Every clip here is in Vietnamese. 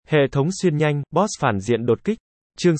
Hệ thống xuyên nhanh, boss phản diện đột kích. Chương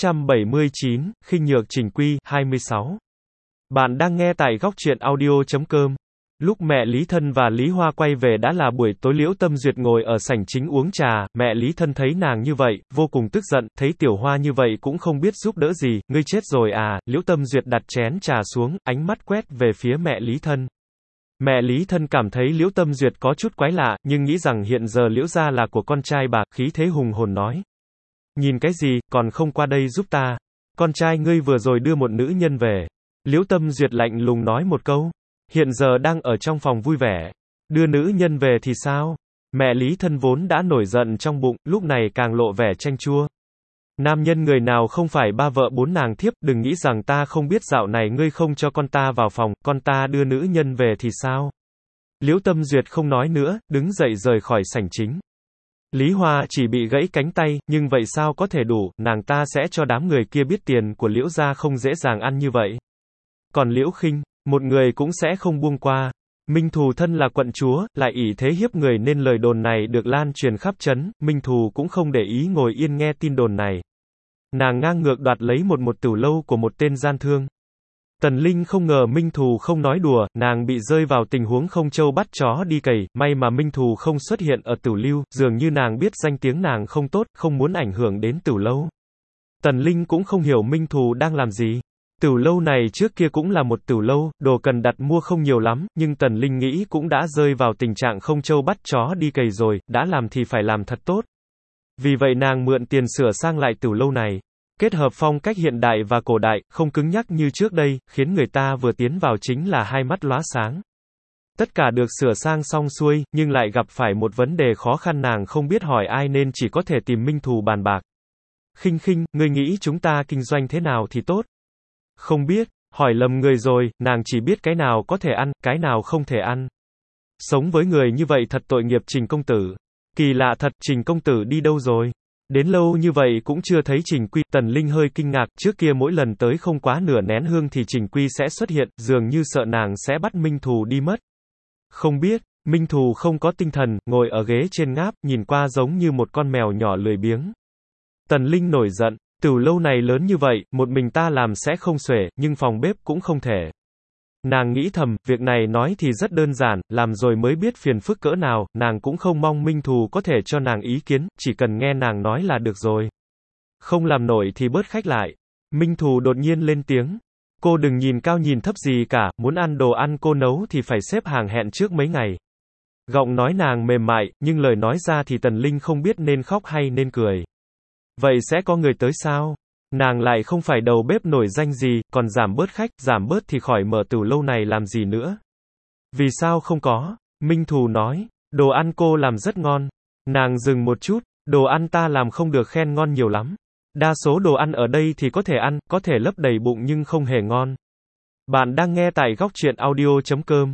679, khinh nhược Trình Quy, 26. Bạn đang nghe tại góc truyện audio.com. Lúc mẹ Lý Thân và Lý Hoa quay về đã là buổi tối. Liễu Tâm Duyệt ngồi ở sảnh chính uống trà, mẹ Lý Thân thấy nàng như vậy, vô cùng tức giận, thấy Tiểu Hoa như vậy cũng không biết giúp đỡ gì, ngươi chết rồi à. Liễu Tâm Duyệt đặt chén trà xuống, ánh mắt quét về phía mẹ Lý Thân. Mẹ Lý Thân cảm thấy Liễu Tâm Duyệt có chút quái lạ, nhưng nghĩ rằng hiện giờ Liễu gia là của con trai bà, khí thế hùng hồn nói. Nhìn cái gì, còn không qua đây giúp ta. Con trai ngươi vừa rồi đưa một nữ nhân về. Liễu Tâm Duyệt lạnh lùng nói một câu. Hiện giờ đang ở trong phòng vui vẻ. Đưa nữ nhân về thì sao? Mẹ Lý Thân vốn đã nổi giận trong bụng, lúc này càng lộ vẻ chanh chua. Nam nhân người nào không phải ba vợ bốn nàng thiếp, đừng nghĩ rằng ta không biết dạo này ngươi không cho con ta vào phòng, con ta đưa nữ nhân về thì sao? Liễu Tâm Duyệt không nói nữa, đứng dậy rời khỏi sảnh chính. Lý Hoa chỉ bị gãy cánh tay, nhưng vậy sao có thể đủ, nàng ta sẽ cho đám người kia biết tiền của Liễu gia không dễ dàng ăn như vậy. Còn Liễu Khinh, một người cũng sẽ không buông qua. Minh Thù thân là quận chúa, lại ỷ thế hiếp người nên lời đồn này được lan truyền khắp trấn, Minh Thù cũng không để ý ngồi yên nghe tin đồn này. Nàng ngang ngược đoạt lấy một tửu lâu của một tên gian thương. Tần Linh không ngờ Minh Thù không nói đùa, nàng bị rơi vào tình huống không trâu bắt chó đi cày, may mà Minh Thù không xuất hiện ở tửu lưu, dường như nàng biết danh tiếng nàng không tốt, không muốn ảnh hưởng đến tửu lâu. Tần Linh cũng không hiểu Minh Thù đang làm gì. Tửu lâu này trước kia cũng là một tửu lâu, đồ cần đặt mua không nhiều lắm, nhưng Tần Linh nghĩ cũng đã rơi vào tình trạng không trâu bắt chó đi cày rồi, đã làm thì phải làm thật tốt. Vì vậy nàng mượn tiền sửa sang lại tửu lâu này. Kết hợp phong cách hiện đại và cổ đại, không cứng nhắc như trước đây, khiến người ta vừa tiến vào chính là hai mắt lóa sáng. Tất cả được sửa sang xong xuôi, nhưng lại gặp phải một vấn đề khó khăn, nàng không biết hỏi ai nên chỉ có thể tìm Minh Thù bàn bạc. Khinh Khinh, ngươi nghĩ chúng ta kinh doanh thế nào thì tốt? Không biết, hỏi lầm người rồi, nàng chỉ biết cái nào có thể ăn, cái nào không thể ăn. Sống với người như vậy thật tội nghiệp. Trình công tử. Kỳ lạ thật, Trình công tử đi đâu rồi? Đến lâu như vậy cũng chưa thấy Trình Quy. Tần Linh hơi kinh ngạc, trước kia mỗi lần tới không quá nửa nén hương thì Trình Quy sẽ xuất hiện, dường như sợ nàng sẽ bắt Minh Thù đi mất. Không biết, Minh Thù không có tinh thần, ngồi ở ghế trên ngáp, nhìn qua giống như một con mèo nhỏ lười biếng. Tần Linh nổi giận, tửu lâu này lớn như vậy, một mình ta làm sẽ không xuể, nhưng phòng bếp cũng không thể. Nàng nghĩ thầm, việc này nói thì rất đơn giản, làm rồi mới biết phiền phức cỡ nào, nàng cũng không mong Minh Thù có thể cho nàng ý kiến, chỉ cần nghe nàng nói là được rồi. Không làm nổi thì bớt khách lại. Minh Thù đột nhiên lên tiếng. Cô đừng nhìn cao nhìn thấp gì cả, muốn ăn đồ ăn cô nấu thì phải xếp hàng hẹn trước mấy ngày. Giọng nói nàng mềm mại, nhưng lời nói ra thì Tần Linh không biết nên khóc hay nên cười. Vậy sẽ có người tới sao? Nàng lại không phải đầu bếp nổi danh gì, còn giảm bớt khách, giảm bớt thì khỏi mở tửu lâu này làm gì nữa. Vì sao không có? Minh Thù nói, đồ ăn cô làm rất ngon. Nàng dừng một chút, đồ ăn ta làm không được khen ngon nhiều lắm. Đa số đồ ăn ở đây thì có thể ăn, có thể lấp đầy bụng nhưng không hề ngon. Bạn đang nghe tại góc truyện audio.com.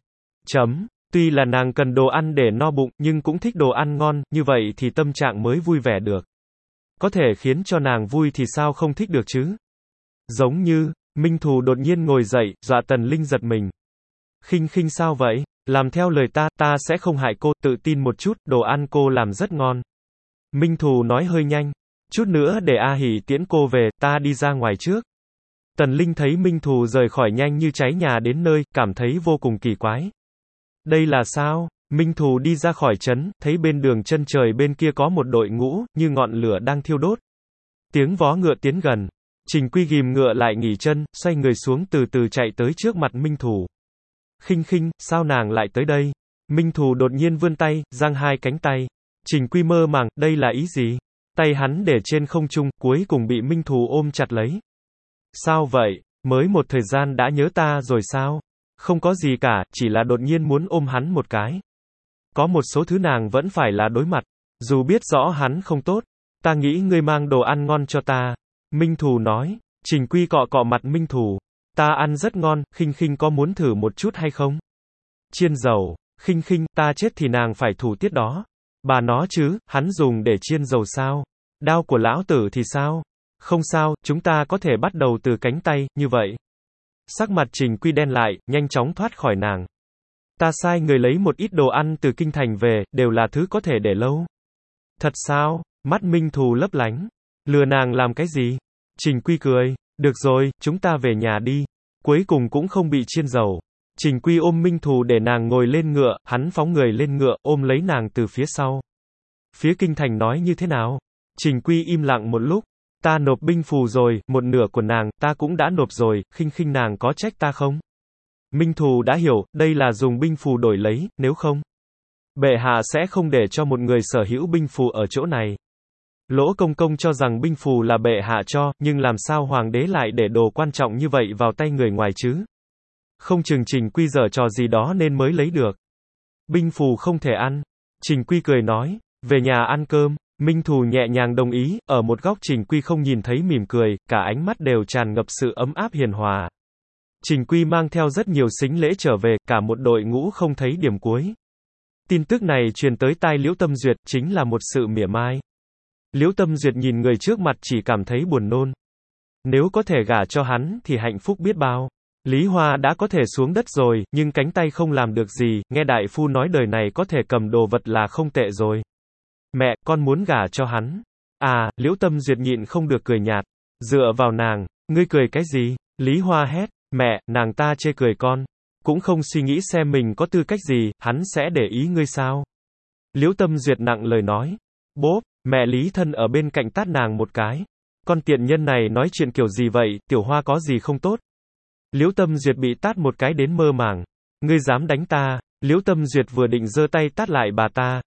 Tuy là nàng cần đồ ăn để no bụng, nhưng cũng thích đồ ăn ngon, như vậy thì tâm trạng mới vui vẻ được. Có thể khiến cho nàng vui thì sao không thích được chứ? Giống như, Minh Thù đột nhiên ngồi dậy, dọa Tần Linh giật mình. Khinh Khinh sao vậy? Làm theo lời ta sẽ không hại cô, tự tin một chút, đồ ăn cô làm rất ngon. Minh Thù nói hơi nhanh. Chút nữa để A Hỷ tiễn cô về, ta đi ra ngoài trước. Tần Linh thấy Minh Thù rời khỏi nhanh như cháy nhà đến nơi, cảm thấy vô cùng kỳ quái. Đây là sao? Minh Thù đi ra khỏi trấn, thấy bên đường chân trời bên kia có một đội ngũ, như ngọn lửa đang thiêu đốt. Tiếng vó ngựa tiến gần. Trình Quy ghìm ngựa lại nghỉ chân, xoay người xuống từ từ chạy tới trước mặt Minh Thù. Khinh Khinh, sao nàng lại tới đây? Minh Thù đột nhiên vươn tay, giang hai cánh tay. Trình Quy mơ màng, đây là ý gì? Tay hắn để trên không trung, cuối cùng bị Minh Thù ôm chặt lấy. Sao vậy? Mới một thời gian đã nhớ ta rồi sao? Không có gì cả, chỉ là đột nhiên muốn ôm hắn một cái. Có một số thứ nàng vẫn phải là đối mặt. Dù biết rõ hắn không tốt. Ta nghĩ ngươi mang đồ ăn ngon cho ta. Minh Thù nói. Trình Quy cọ cọ mặt Minh Thù. Ta ăn rất ngon, Khinh Khinh có muốn thử một chút hay không? Chiên dầu. Khinh Khinh, ta chết thì nàng phải thủ tiết đó. Bà nó chứ, hắn dùng để chiên dầu sao? Đao của lão tử thì sao? Không sao, chúng ta có thể bắt đầu từ cánh tay, như vậy. Sắc mặt Trình Quy đen lại, nhanh chóng thoát khỏi nàng. Ta sai người lấy một ít đồ ăn từ kinh thành về, đều là thứ có thể để lâu. Thật sao? Mắt Minh Thù lấp lánh. Lừa nàng làm cái gì? Trình Quy cười. Được rồi, chúng ta về nhà đi. Cuối cùng cũng không bị chiên dầu. Trình Quy ôm Minh Thù để nàng ngồi lên ngựa, hắn phóng người lên ngựa, ôm lấy nàng từ phía sau. Phía kinh thành nói như thế nào? Trình Quy im lặng một lúc. Ta nộp binh phù rồi, một nửa của nàng, ta cũng đã nộp rồi, khinh khinh nàng có trách ta không? Minh Thù đã hiểu, đây là dùng binh phù đổi lấy, nếu không, bệ hạ sẽ không để cho một người sở hữu binh phù ở chỗ này. Lỗ Công Công cho rằng binh phù là bệ hạ cho, nhưng làm sao hoàng đế lại để đồ quan trọng như vậy vào tay người ngoài chứ? Không chừng Trình Quy giở trò gì đó nên mới lấy được. Binh phù không thể ăn. Trình Quy cười nói, về nhà ăn cơm. Minh Thù nhẹ nhàng đồng ý, ở một góc Trình Quy không nhìn thấy mỉm cười, cả ánh mắt đều tràn ngập sự ấm áp hiền hòa. Trình Quy mang theo rất nhiều sính lễ trở về, cả một đội ngũ không thấy điểm cuối. Tin tức này truyền tới tai Liễu Tâm Duyệt, chính là một sự mỉa mai. Liễu Tâm Duyệt nhìn người trước mặt chỉ cảm thấy buồn nôn. Nếu có thể gả cho hắn, thì hạnh phúc biết bao. Lý Hoa đã có thể xuống đất rồi, nhưng cánh tay không làm được gì, nghe đại phu nói đời này có thể cầm đồ vật là không tệ rồi. Mẹ, con muốn gả cho hắn. À, Liễu Tâm Duyệt nhịn không được cười nhạt. Dựa vào nàng, ngươi cười cái gì? Lý Hoa hét, mẹ, nàng ta chê cười con. Cũng không suy nghĩ xem mình có tư cách gì, hắn sẽ để ý ngươi sao? Liễu Tâm Duyệt nặng lời nói. Bốp, mẹ Lý Thân ở bên cạnh tát nàng một cái. Con tiện nhân này nói chuyện kiểu gì vậy, Tiểu Hoa có gì không tốt? Liễu Tâm Duyệt bị tát một cái đến mơ màng. Ngươi dám đánh ta? Liễu Tâm Duyệt vừa định giơ tay tát lại bà ta.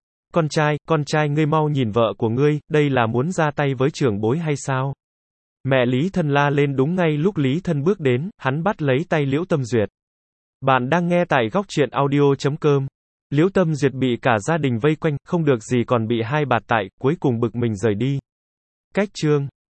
Con trai ngươi mau nhìn vợ của ngươi, đây là muốn ra tay với trưởng bối hay sao? Mẹ Lý Thân la lên đúng ngay lúc Lý Thân bước đến, hắn bắt lấy tay Liễu Tâm Duyệt. Bạn đang nghe tại góc truyện audio.com. Liễu Tâm Duyệt bị cả gia đình vây quanh, không được gì còn bị hai bạt tại, cuối cùng bực mình rời đi. Cách chương